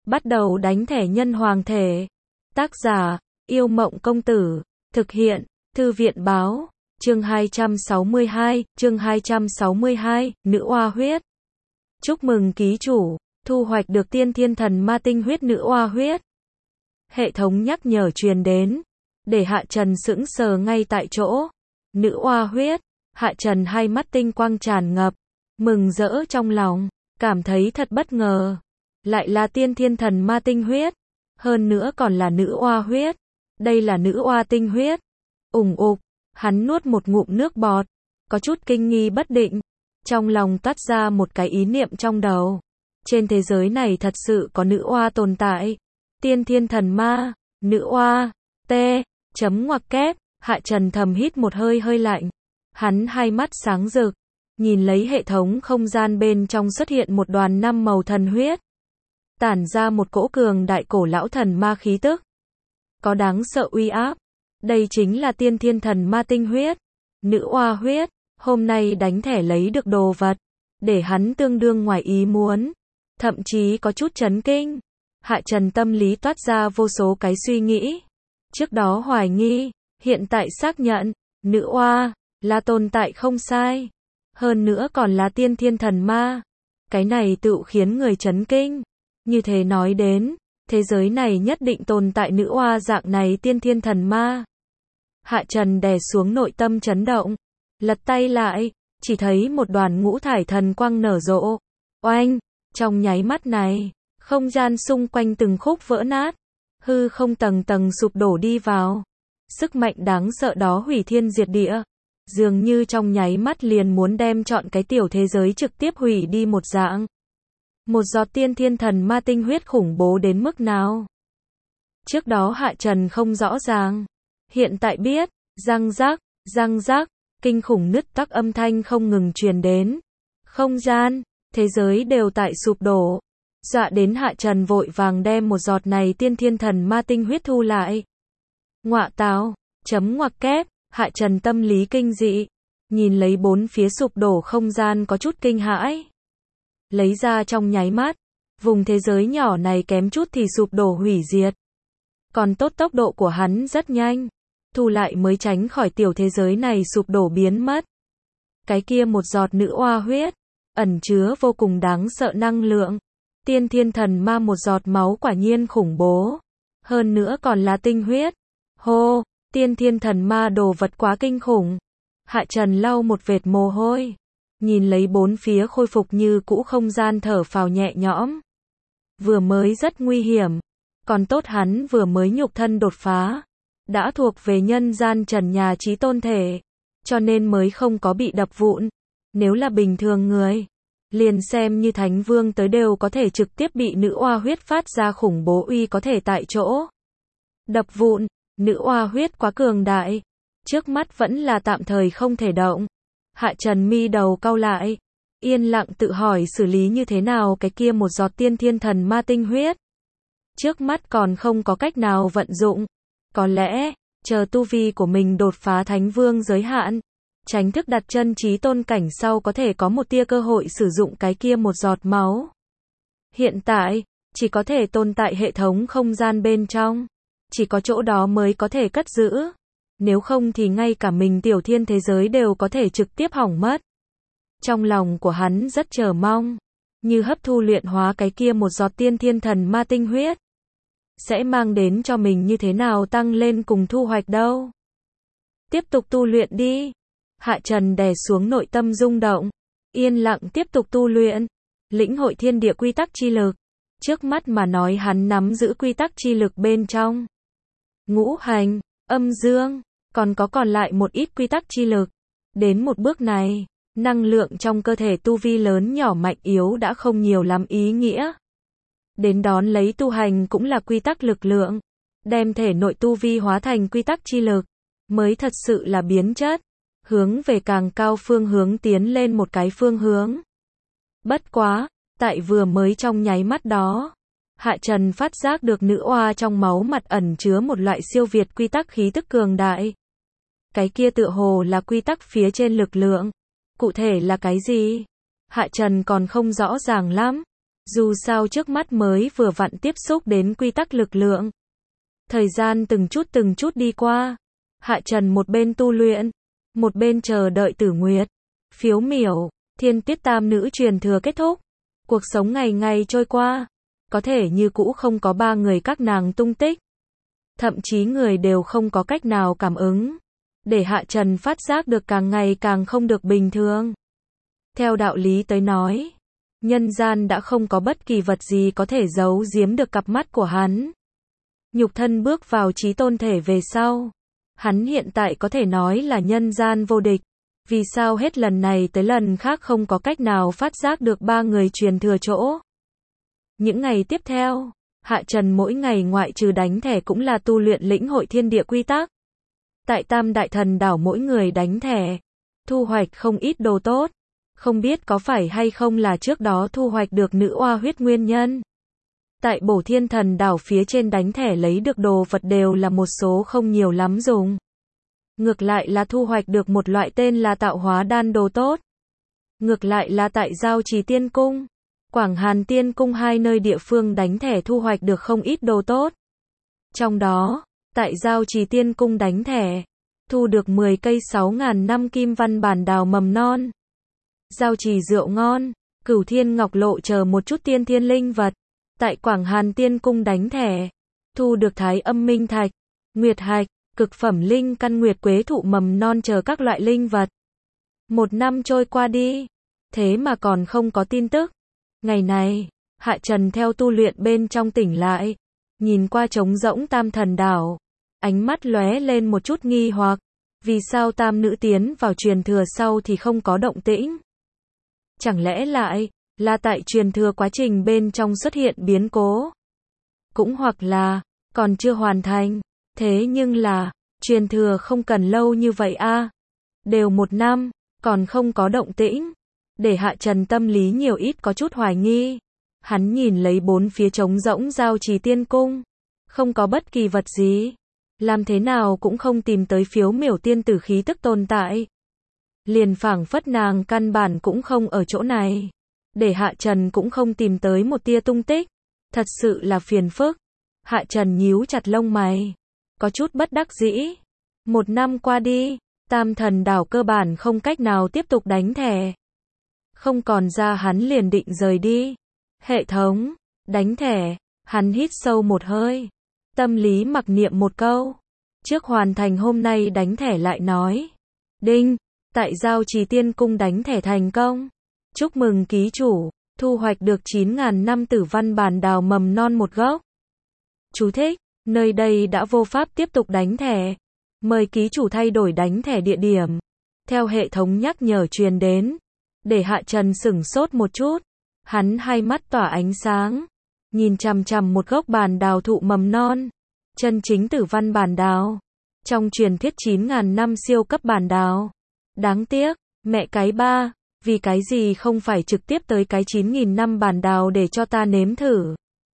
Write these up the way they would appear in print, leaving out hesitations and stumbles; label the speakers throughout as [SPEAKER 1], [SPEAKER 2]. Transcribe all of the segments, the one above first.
[SPEAKER 1] Bắt đầu đánh thẻ nhân hoàng thể. Tác giả, Yêu Mộng Công Tử. Thực hiện, Thư viện Báo. Chương 262, Nữ Oa Huyết. Chúc mừng ký chủ, thu hoạch được Tiên Thiên Thần Ma Tinh Huyết Nữ Oa Huyết. Hệ thống nhắc nhở truyền đến, để Hạ Trần sững sờ ngay tại chỗ. Nữ Oa Huyết, Hạ Trần hai mắt tinh quang tràn ngập, mừng rỡ trong lòng, cảm thấy thật bất ngờ. Lại là Tiên Thiên Thần Ma Tinh Huyết, hơn nữa còn là Nữ Oa Huyết. Đây là Nữ Oa Tinh Huyết. Ủng ục, hắn nuốt một ngụm nước bọt, có chút kinh nghi bất định. Trong lòng toát ra một cái ý niệm trong đầu. Trên thế giới này thật sự có nữ oa tồn tại. Tiên Thiên Thần Ma, nữ oa, ngoặc kép, Hạ Trần thầm hít một hơi lạnh. Hắn hai mắt sáng rực, nhìn lấy hệ thống không gian bên trong xuất hiện một đoàn 5 màu thần huyết. Tản ra một cỗ cường đại cổ lão thần ma khí tức. Có đáng sợ uy áp. Đây chính là Tiên Thiên Thần Ma Tinh Huyết, nữ oa huyết. Hôm nay đánh thẻ lấy được đồ vật, để hắn tương đương ngoài ý muốn, thậm chí có chút chấn kinh. Hạ Trần tâm lý toát ra vô số cái suy nghĩ. Trước đó hoài nghi, hiện tại xác nhận, nữ oa là tồn tại không sai. Hơn nữa còn là Tiên Thiên Thần Ma. Cái này tự khiến người chấn kinh. Như thế nói đến, thế giới này nhất định tồn tại nữ oa dạng này Tiên Thiên Thần Ma. Hạ Trần đè xuống nội tâm chấn động. Lật tay lại, chỉ thấy một đoàn ngũ thải thần quang nở rộ. Oanh, trong nháy mắt này, không gian xung quanh từng khúc vỡ nát, hư không tầng tầng sụp đổ đi vào. Sức mạnh đáng sợ đó hủy thiên diệt địa, dường như trong nháy mắt liền muốn đem trọn cái tiểu thế giới trực tiếp hủy đi một dạng. Một giọt Tiên Thiên Thần Ma Tinh Huyết khủng bố đến mức nào? Trước đó Hạ Trần không rõ ràng, hiện tại biết, răng rắc, kinh khủng nứt toác âm thanh không ngừng truyền đến. Không gian, thế giới đều tại sụp đổ. Dọa đến Hạ Trần vội vàng đem một giọt này Tiên Thiên Thần Ma Tinh Huyết thu lại. Ngọa tào, ngoặc kép, Hạ Trần tâm lý kinh dị. Nhìn lấy bốn phía sụp đổ không gian có chút kinh hãi. Lấy ra trong nháy mắt, vùng thế giới nhỏ này kém chút thì sụp đổ hủy diệt. Còn tốt tốc độ của hắn rất nhanh. Thu lại mới tránh khỏi tiểu thế giới này sụp đổ biến mất. Cái kia một giọt nữ oa huyết, ẩn chứa vô cùng đáng sợ năng lượng. Tiên Thiên Thần Ma một giọt máu quả nhiên khủng bố. Hơn nữa còn là tinh huyết. Hô, Tiên Thiên Thần Ma đồ vật quá kinh khủng. Hạ Trần lau một vệt mồ hôi. Nhìn lấy bốn phía khôi phục như cũ không gian thở phào nhẹ nhõm. Vừa mới rất nguy hiểm. Còn tốt hắn vừa mới nhục thân đột phá. Đã thuộc về nhân gian trần nhà chí tôn thể, cho nên mới không có bị đập vụn. Nếu là bình thường người, liền xem như Thánh Vương tới đều có thể trực tiếp bị nữ oa huyết phát ra khủng bố uy có thể tại chỗ đập vụn. Nữ oa huyết quá cường đại, trước mắt vẫn là tạm thời không thể động. Hạ Trần mi đầu cau lại, yên lặng tự hỏi xử lý như thế nào cái kia một giọt Tiên Thiên Thần Ma Tinh Huyết. Trước mắt còn không có cách nào vận dụng. Có lẽ, chờ tu vi của mình đột phá Thánh Vương giới hạn, tránh thức đặt chân chí tôn cảnh sau có thể có một tia cơ hội sử dụng cái kia một giọt máu. Hiện tại, chỉ có thể tồn tại hệ thống không gian bên trong. Chỉ có chỗ đó mới có thể cất giữ. Nếu không thì ngay cả mình tiểu thiên thế giới đều có thể trực tiếp hỏng mất. Trong lòng của hắn rất chờ mong. Như hấp thu luyện hóa cái kia một giọt Tiên Thiên Thần Ma Tinh Huyết. Sẽ mang đến cho mình như thế nào tăng lên cùng thu hoạch đâu. Tiếp tục tu luyện đi. Hạ Trần đè xuống nội tâm rung động. Yên lặng tiếp tục tu luyện. Lĩnh hội thiên địa quy tắc chi lực. Trước mắt mà nói hắn nắm giữ quy tắc chi lực bên trong. Ngũ hành, âm dương, còn lại một ít quy tắc chi lực. Đến một bước này, năng lượng trong cơ thể tu vi lớn nhỏ mạnh yếu đã không nhiều lắm ý nghĩa. Đến đón lấy tu hành cũng là quy tắc lực lượng. Đem thể nội tu vi hóa thành quy tắc chi lực. Mới thật sự là biến chất. Hướng về càng cao phương hướng tiến lên một cái phương hướng. Bất quá, tại vừa mới trong nháy mắt đó. Hạ Trần phát giác được nữ oa trong máu mặt ẩn chứa một loại siêu việt quy tắc khí tức cường đại. Cái kia tựa hồ là quy tắc phía trên lực lượng. Cụ thể là cái gì? Hạ Trần còn không rõ ràng lắm. Dù sao trước mắt mới vừa vặn tiếp xúc đến quy tắc lực lượng. Thời gian từng chút đi qua. Hạ Trần một bên tu luyện, một bên chờ đợi Tử Nguyệt, Phiếu Miểu, Thiên Tiết tam nữ truyền thừa kết thúc. Cuộc sống ngày ngày trôi qua, có thể như cũ không có ba người các nàng tung tích. Thậm chí người đều không có cách nào cảm ứng. Để Hạ Trần phát giác được càng ngày càng không được bình thường. Theo đạo lý tới nói, nhân gian đã không có bất kỳ vật gì có thể giấu giếm được cặp mắt của hắn. Nhục thân bước vào chí tôn thể về sau. Hắn hiện tại có thể nói là nhân gian vô địch. Vì sao hết lần này tới lần khác không có cách nào phát giác được ba người truyền thừa chỗ. Những ngày tiếp theo, Hạ Trần mỗi ngày ngoại trừ đánh thẻ cũng là tu luyện lĩnh hội thiên địa quy tắc. Tại Tam Đại Thần Đảo mỗi người đánh thẻ, thu hoạch không ít đồ tốt. Không biết có phải hay không là trước đó thu hoạch được nữ oa huyết nguyên nhân. Tại Bổ Thiên Thần Đảo phía trên đánh thẻ lấy được đồ vật đều là một số không nhiều lắm dùng. Ngược lại là thu hoạch được một loại tên là tạo hóa đan đồ tốt. Ngược lại là tại Giao Trì Tiên Cung, Quảng Hàn Tiên Cung hai nơi địa phương đánh thẻ thu hoạch được không ít đồ tốt. Trong đó, tại Giao Trì Tiên Cung đánh thẻ, thu được 10 cây 6.000 năm kim văn bản đào mầm non. Giao Trì rượu ngon, Cửu Thiên Ngọc Lộ chờ một chút tiên thiên linh vật. Tại Quảng Hàn Tiên Cung đánh thẻ, thu được Thái Âm Minh Thạch, Nguyệt Hạch, cực phẩm linh căn nguyệt quế thụ mầm non chờ các loại linh vật. Một năm trôi qua đi, thế mà còn không có tin tức. Ngày này, Hạ Trần theo tu luyện bên trong tỉnh lại, nhìn qua trống rỗng Tam Thần Đảo, ánh mắt lóe lên một chút nghi hoặc, vì sao tam nữ tiến vào truyền thừa sau thì không có động tĩnh? Chẳng lẽ lại là tại truyền thừa quá trình bên trong xuất hiện biến cố? Cũng hoặc là còn chưa hoàn thành, thế nhưng là truyền thừa không cần lâu như vậy a. Đều một năm, còn không có động tĩnh. Để Hạ Trần tâm lý nhiều ít có chút hoài nghi. Hắn nhìn lấy bốn phía trống rỗng Giao Trì Tiên Cung, không có bất kỳ vật gì. Làm thế nào cũng không tìm tới Phiếu Miểu tiên tử khí tức tồn tại. Liền phảng phất nàng căn bản cũng không ở chỗ này. Để Hạ Trần cũng không tìm tới một tia tung tích. Thật sự là phiền phức. Hạ Trần nhíu chặt lông mày, có chút bất đắc dĩ. Một năm qua đi, Tam Thần Đảo cơ bản không cách nào tiếp tục đánh thẻ. Không còn ra hắn liền định rời đi. Hệ thống, đánh thẻ, hắn hít sâu một hơi. Tâm lý mặc niệm một câu. Trước hoàn thành hôm nay đánh thẻ lại nói. Đinh, tại Giao Trì Tiên Cung đánh thẻ thành công. Chúc mừng ký chủ, thu hoạch được 9.000 năm tử văn bản đào mầm non một gốc. Chú thích, nơi đây đã vô pháp tiếp tục đánh thẻ. Mời ký chủ thay đổi đánh thẻ địa điểm. Theo hệ thống nhắc nhở truyền đến. Để Hạ Trần sửng sốt một chút. Hắn hai mắt tỏa ánh sáng. Nhìn chằm chằm một gốc bản đào thụ mầm non. Chân chính tử văn bản đào. Trong truyền thuyết 9.000 năm siêu cấp bản đào. Đáng tiếc, mẹ cái ba, vì cái gì không phải trực tiếp tới cái 9.000 năm bản đào để cho ta nếm thử.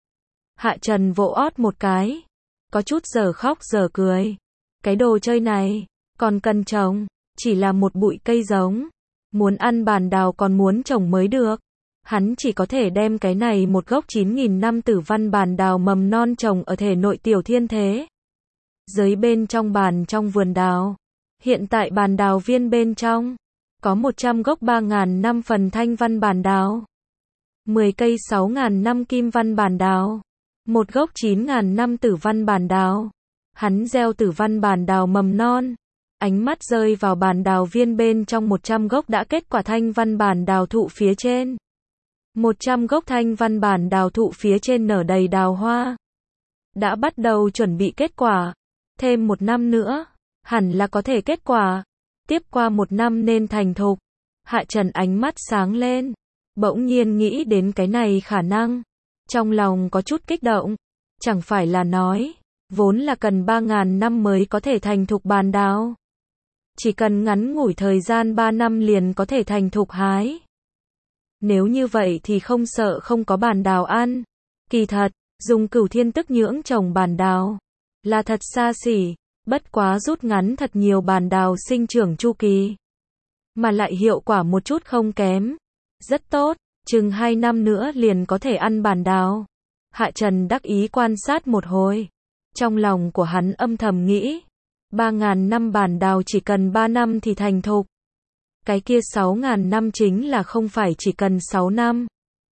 [SPEAKER 1] Hạ Trần vỗ ót một cái. Có chút giờ khóc giờ cười. Cái đồ chơi này, còn cần trồng, chỉ là một bụi cây giống. Muốn ăn bản đào còn muốn trồng mới được. Hắn chỉ có thể đem cái này một gốc 9.000 năm tử văn bản đào mầm non trồng ở thể nội tiểu thiên thế. Dưới bên trong trong vườn đào. Hiện tại bản đào viên bên trong, có 100 gốc 3.000 năm phần thanh văn bản đào. 10 cây 6.000 năm kim văn bản đào. Một gốc 9.000 năm tử văn bản đào. Hắn gieo tử văn bản đào mầm non. Ánh mắt rơi vào bản đào viên bên trong 100 gốc đã kết quả thanh văn bản đào thụ phía trên. 100 gốc thanh văn bản đào thụ phía trên nở đầy đào hoa. Đã bắt đầu chuẩn bị kết quả. Thêm một năm nữa, hẳn là có thể kết quả. Tiếp qua một năm nên thành thục. Hạ Trần ánh mắt sáng lên. Bỗng nhiên nghĩ đến cái này khả năng. Trong lòng có chút kích động. Chẳng phải là nói, vốn là cần 3.000 năm mới có thể thành thục bản đào. Chỉ cần ngắn ngủi thời gian 3 năm liền có thể thành thục hái. Nếu như vậy thì không sợ không có bản đào ăn. Kỳ thật, dùng Cửu Thiên Tức nhưỡng trồng bản đào là thật xa xỉ, bất quá rút ngắn thật nhiều bản đào sinh trưởng chu kỳ. Mà lại hiệu quả một chút không kém. Rất tốt, chừng 2 năm nữa liền có thể ăn bản đào. Hạ Trần đắc ý quan sát một hồi. Trong lòng của hắn âm thầm nghĩ, 3.000 năm bản đào chỉ cần 3 năm thì thành thục. Cái kia 6.000 năm chính là không phải chỉ cần 6 năm.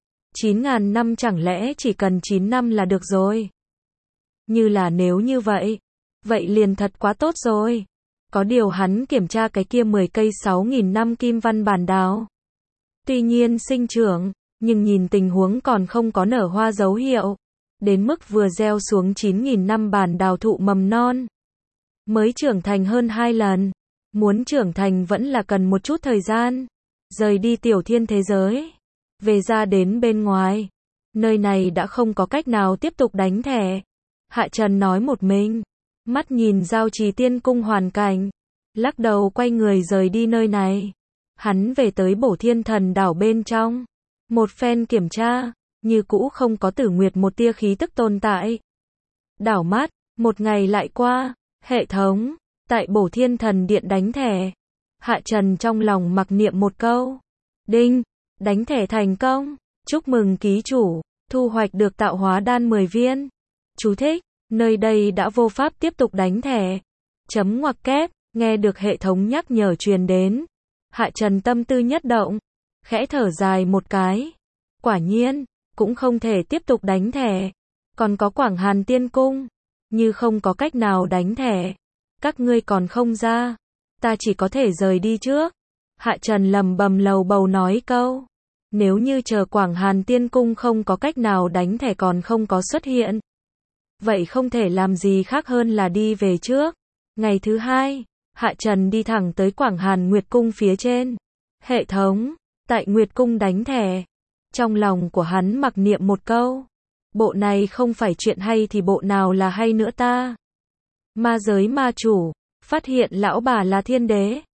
[SPEAKER 1] 9.000 năm chẳng lẽ chỉ cần 9 năm là được rồi. Như là nếu như vậy, vậy liền thật quá tốt rồi. Có điều hắn kiểm tra cái kia 10 cây 6.000 năm kim văn bản đào. Tuy nhiên sinh trưởng, nhưng nhìn tình huống còn không có nở hoa dấu hiệu. Đến mức vừa gieo xuống 9.000 năm bản đào thụ mầm non. Mới trưởng thành hơn 2 lần. Muốn trưởng thành vẫn là cần một chút thời gian. Rời đi tiểu thiên thế giới. Về ra đến bên ngoài. Nơi này đã không có cách nào tiếp tục đánh thẻ. Hạ Trần nói một mình. Mắt nhìn Giao Trì Tiên Cung hoàn cảnh. Lắc đầu quay người rời đi nơi này. Hắn về tới Bổ Thiên Thần đảo bên trong. Một phen kiểm tra. Như cũ không có Tử Nguyệt một tia khí tức tồn tại. Đảo mắt. Một ngày lại qua. Hệ thống. Tại Bổ Thiên Thần Điện đánh thẻ. Hạ Trần trong lòng mặc niệm một câu. Đinh. Đánh thẻ thành công. Chúc mừng ký chủ. Thu hoạch được tạo hóa đan 10 viên. Chú thích. Nơi đây đã vô pháp tiếp tục đánh thẻ. Chấm ngoặc kép. Nghe được hệ thống nhắc nhở truyền đến. Hạ Trần tâm tư nhất động. Khẽ thở dài một cái. Quả nhiên. Cũng không thể tiếp tục đánh thẻ. Còn có Quảng Hàn Tiên Cung. Như không có cách nào đánh thẻ. Các ngươi còn không ra. Ta chỉ có thể rời đi trước. Hạ Trần lầm bầm lầu bầu nói câu. Nếu như chờ Quảng Hàn Tiên Cung không có cách nào đánh thẻ còn không có xuất hiện. Vậy không thể làm gì khác hơn là đi về trước. Ngày thứ 2, Hạ Trần đi thẳng tới Quảng Hàn Nguyệt Cung phía trên. Hệ thống, tại Nguyệt Cung đánh thẻ. Trong lòng của hắn mặc niệm một câu. Bộ này không phải chuyện hay thì bộ nào là hay nữa ta. Ma giới ma chủ, phát hiện lão bà là thiên đế.